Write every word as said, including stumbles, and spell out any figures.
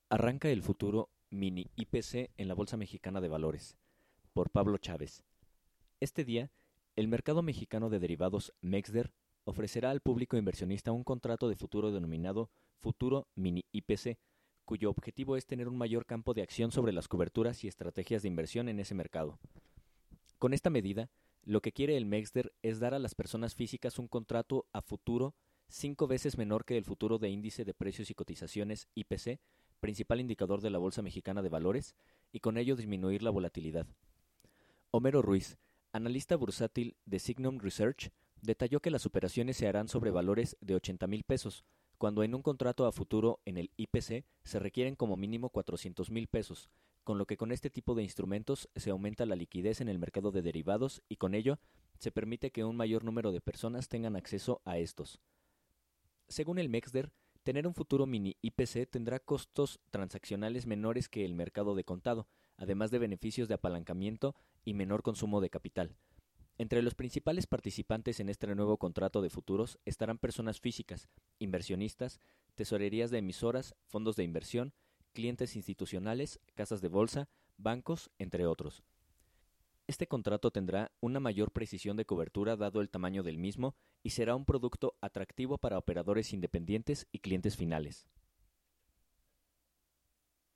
Arranca el futuro mini I P C en la Bolsa Mexicana de Valores, por Pablo Chávez. Este día, el mercado mexicano de derivados MEXDER ofrecerá al público inversionista un contrato de futuro denominado Futuro Mini I P C, cuyo objetivo es tener un mayor campo de acción sobre las coberturas y estrategias de inversión en ese mercado. Con esta medida, lo que quiere el MEXDER es dar a las personas físicas un contrato a futuro cinco veces menor que el futuro de índice de precios y cotizaciones I P C, principal indicador de la Bolsa Mexicana de Valores, y con ello disminuir la volatilidad. Homero Ruiz, analista bursátil de Signum Research, detalló que las operaciones se harán sobre valores de ochenta mil pesos, cuando en un contrato a futuro en el I P C se requieren como mínimo cuatrocientos mil pesos, con lo que con este tipo de instrumentos se aumenta la liquidez en el mercado de derivados y con ello se permite que un mayor número de personas tengan acceso a estos. Según el MEXDER, tener un futuro mini I P C tendrá costos transaccionales menores que el mercado de contado, además de beneficios de apalancamiento y menor consumo de capital. Entre los principales participantes en este nuevo contrato de futuros estarán personas físicas, inversionistas, tesorerías de emisoras, fondos de inversión, clientes institucionales, casas de bolsa, bancos, entre otros. Este contrato tendrá una mayor precisión de cobertura dado el tamaño del mismo y será un producto atractivo para operadores independientes y clientes finales.